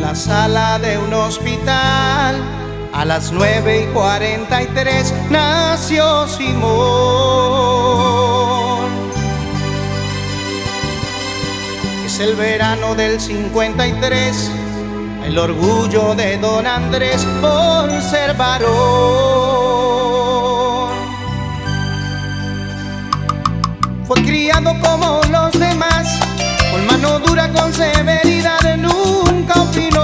la sala de un hospital. A las 9:43 nació Simón. Es el verano del 53, el orgullo de don Andrés por ser varón. Fue criado como los demás, con mano dura, con severidad, nunca opinó.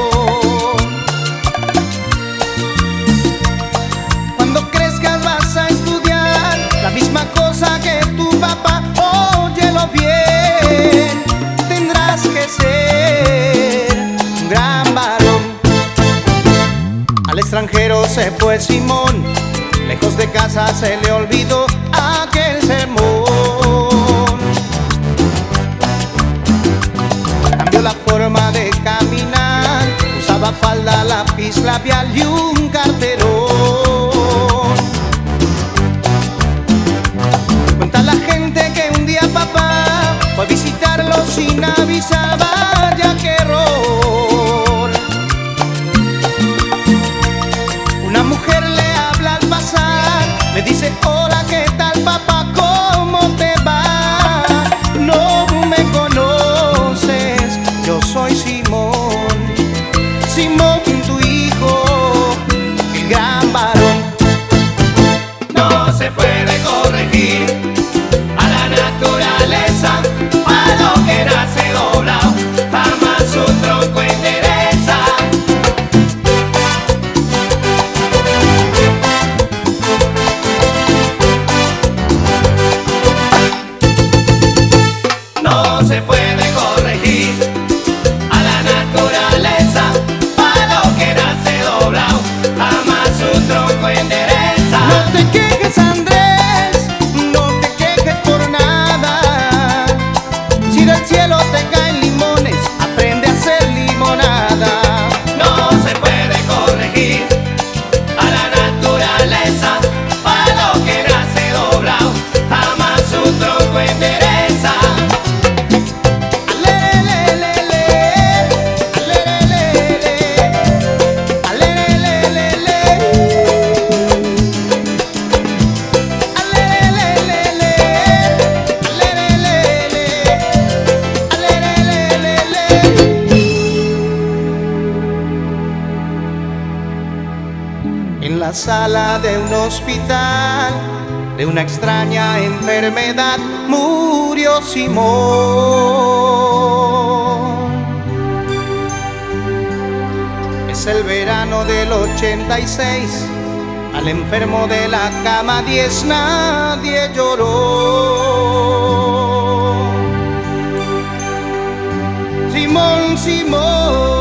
Cuando crezcas vas a estudiar la misma cosa que tu papá, óyelo bien, tendrás que ser un gran varón. Al extranjero se fue Simón, lejos de casa se le olvidó aquel sermón. Cambió la forma de caminar, usaba falda, lápiz labial y un carterón. Cuenta la gente que un día papá fue a visitarlo sin avisar, vaya que error. Una mujer le habla al pasar, le dice: hola, ¿qué tal papá? ¿Cómo te va? No me conoces, yo soy Simón, Simón tu hijo, el gran varón. No se puede corregir a la naturaleza, a lo que nace doblado, jamás su tronco endereza. No se puede corregir a la naturaleza, a lo que nace doblado, jamás su tronco endereza. No te quejes, Andrés, no te quejes por nada. Si del cielo te caen limones, aprende a hacer limonada. No se puede corregir a la naturaleza, a lo que nace doblado, jamás su tronco endereza. Alelelelele, alelelelele, alelelelele, alelelelele, alelelelele, alelelelele. En la sala de un hospital, de una extraña enfermedad, murió Simón. Es el verano del 86, al enfermo de la cama 10 nadie lloró. Simón, Simón,